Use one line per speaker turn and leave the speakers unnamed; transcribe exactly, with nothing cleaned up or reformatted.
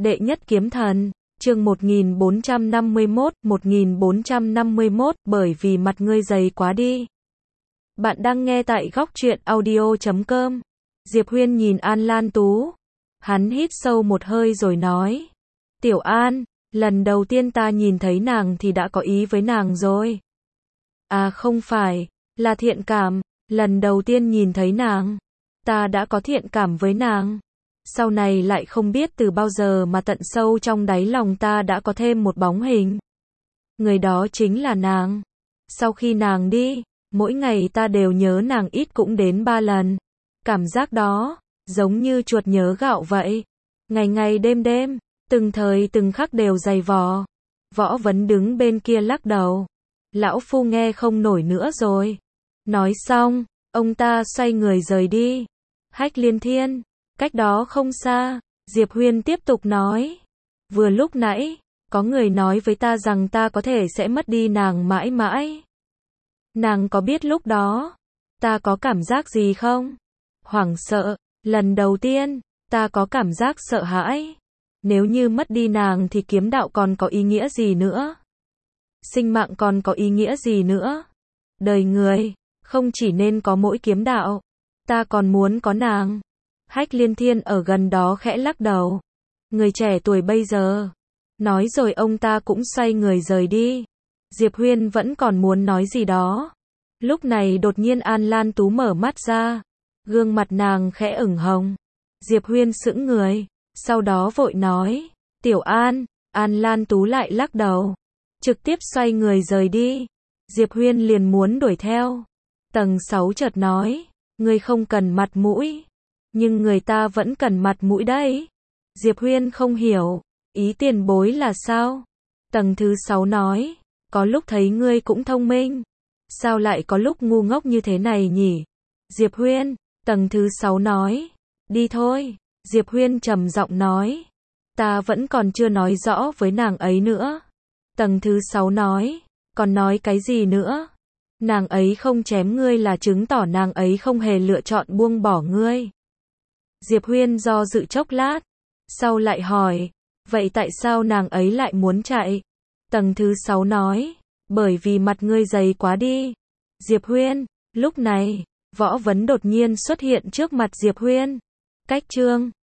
Đệ nhất kiếm thần, chương một nghìn bốn trăm năm mươi mốt, một nghìn bốn trăm năm mươi mốt, bởi vì mặt ngươi dày quá đi. Bạn đang nghe tại góc truyện audio chấm com. Diệp Huyên nhìn An Lan Tú. Hắn hít sâu một hơi rồi nói. Tiểu An, lần đầu tiên ta nhìn thấy nàng thì đã có ý với nàng rồi. À không phải, là thiện cảm, lần đầu tiên nhìn thấy nàng, ta đã có thiện cảm với nàng. Sau này lại không biết từ bao giờ mà tận sâu trong đáy lòng ta đã có thêm một bóng hình. Người đó chính là nàng. Sau khi nàng đi, mỗi ngày ta đều nhớ nàng ít cũng đến ba lần. Cảm giác đó, giống như chuột nhớ gạo vậy. Ngày ngày đêm đêm, từng thời từng khắc đều dày vò. Võ Vấn đứng bên kia lắc đầu. Lão phu nghe không nổi nữa rồi. Nói xong, ông ta xoay người rời đi. Hách Liên Thiên, cách đó không xa, Diệp Huyên tiếp tục nói. Vừa lúc nãy, có người nói với ta rằng ta có thể sẽ mất đi nàng mãi mãi. Nàng có biết lúc đó, ta có cảm giác gì không? Hoảng sợ, lần đầu tiên, ta có cảm giác sợ hãi. Nếu như mất đi nàng thì kiếm đạo còn có ý nghĩa gì nữa? Sinh mạng còn có ý nghĩa gì nữa? Đời người, không chỉ nên có mỗi kiếm đạo, ta còn muốn có nàng. Hách Liên Thiên ở gần đó khẽ lắc đầu. Người trẻ tuổi bây giờ. Nói rồi ông ta cũng xoay người rời đi. Diệp Huyên vẫn còn muốn nói gì đó. Lúc này đột nhiên An Lan Tú mở mắt ra. Gương mặt nàng khẽ ửng hồng. Diệp Huyên sững người. Sau đó vội nói. Tiểu An. An Lan Tú lại lắc đầu. Trực tiếp xoay người rời đi. Diệp Huyên liền muốn đuổi theo. Tầng sáu chợt nói. Ngươi không cần mặt mũi. Nhưng người ta vẫn cần mặt mũi đấy. Diệp Huyên không hiểu. Ý tiền bối là sao? Tầng thứ sáu nói. Có lúc thấy ngươi cũng thông minh. Sao lại có lúc ngu ngốc như thế này nhỉ? Diệp Huyên. Tầng thứ sáu nói. Đi thôi. Diệp Huyên trầm giọng nói. Ta vẫn còn chưa nói rõ với nàng ấy nữa. Tầng thứ sáu nói. Còn nói cái gì nữa? Nàng ấy không chém ngươi là chứng tỏ nàng ấy không hề lựa chọn buông bỏ ngươi. Diệp Huyên do dự chốc lát. Sau lại hỏi. Vậy tại sao nàng ấy lại muốn chạy? Tầng thứ sáu nói. Bởi vì mặt ngươi dày quá đi. Diệp Huyên. Lúc này, Võ Vấn đột nhiên xuất hiện trước mặt Diệp Huyên. Cách chương